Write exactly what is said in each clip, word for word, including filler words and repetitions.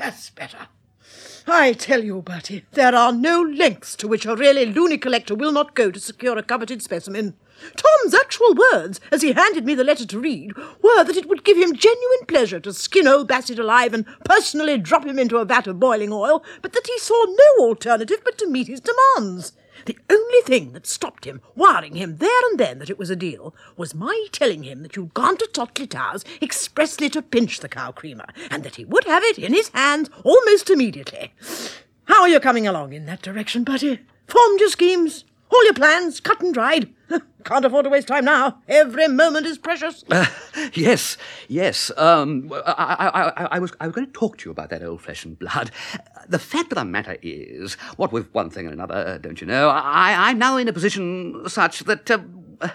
That's better. I tell you, Bertie, there are no lengths to which a really loony collector will not go to secure a coveted specimen. Tom's actual words, as he handed me the letter to read, were that it would give him genuine pleasure to skin old Bassett alive and personally drop him into a vat of boiling oil, but that he saw no alternative but to meet his demands. The only thing that stopped him, wiring him there and then that it was a deal, was my telling him that you'd gone to Totley Towers expressly to pinch the cow creamer, and that he would have it in his hands almost immediately. How are you coming along in that direction, Bertie? Formed your schemes? All your plans cut and dried? Can't afford to waste time now. Every moment is precious. Uh, yes, yes. Um, I, I, I, I, was, I was going to talk to you about that old flesh and blood. The fact of the matter is, what with one thing and another, don't you know, I, I'm now in a position such that... Uh,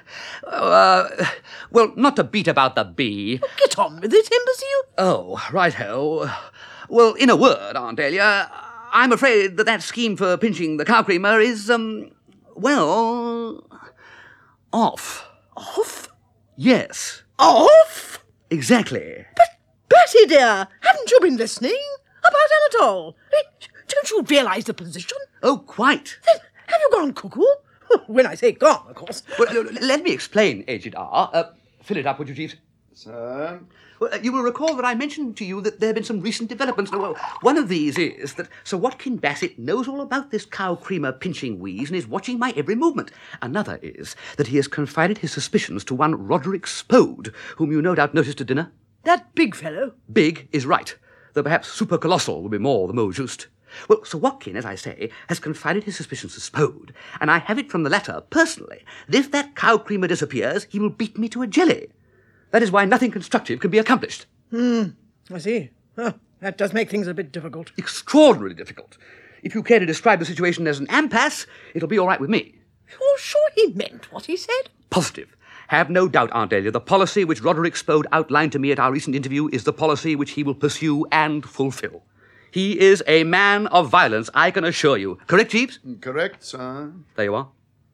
uh, well, not to beat about the bee. Oh, get on with it, imbecile. Oh, right-ho. Well, in a word, Aunt Dahlia, I'm afraid that that scheme for pinching the cow creamer is, um, well... Off. Off? Yes. Off? Exactly. But, Bertie, dear, haven't you been listening? About Anatole? Don't you realise the position? Oh, quite. Then have you gone cuckoo? When I say gone, of course. Well, let me explain, Aged R. Uh, fill it up, would you, Jeeves? Sir? Well, uh, you will recall that I mentioned to you that there have been some recent developments. Well, one of these is that Sir Watkin Bassett knows all about this cow creamer pinching wheeze and is watching my every movement. Another is that he has confided his suspicions to one Roderick Spode, whom you no doubt noticed at dinner. That big fellow? Big is right, though perhaps super colossal would be more the mot juste. Well, Sir Watkin, as I say, has confided his suspicions to Spode, and I have it from the latter, personally, that if that cow creamer disappears, he will beat me to a jelly. That is why nothing constructive can be accomplished. Hmm, I see. Oh, that does make things a bit difficult. Extraordinarily difficult. If you care to describe the situation as an impasse, it'll be all right with me. You're sure he meant what he said? Positive. Have no doubt, Aunt Dahlia, the policy which Roderick Spode outlined to me at our recent interview is the policy which he will pursue and fulfill. He is a man of violence, I can assure you. Correct, Jeeves? Correct, sir. There you are.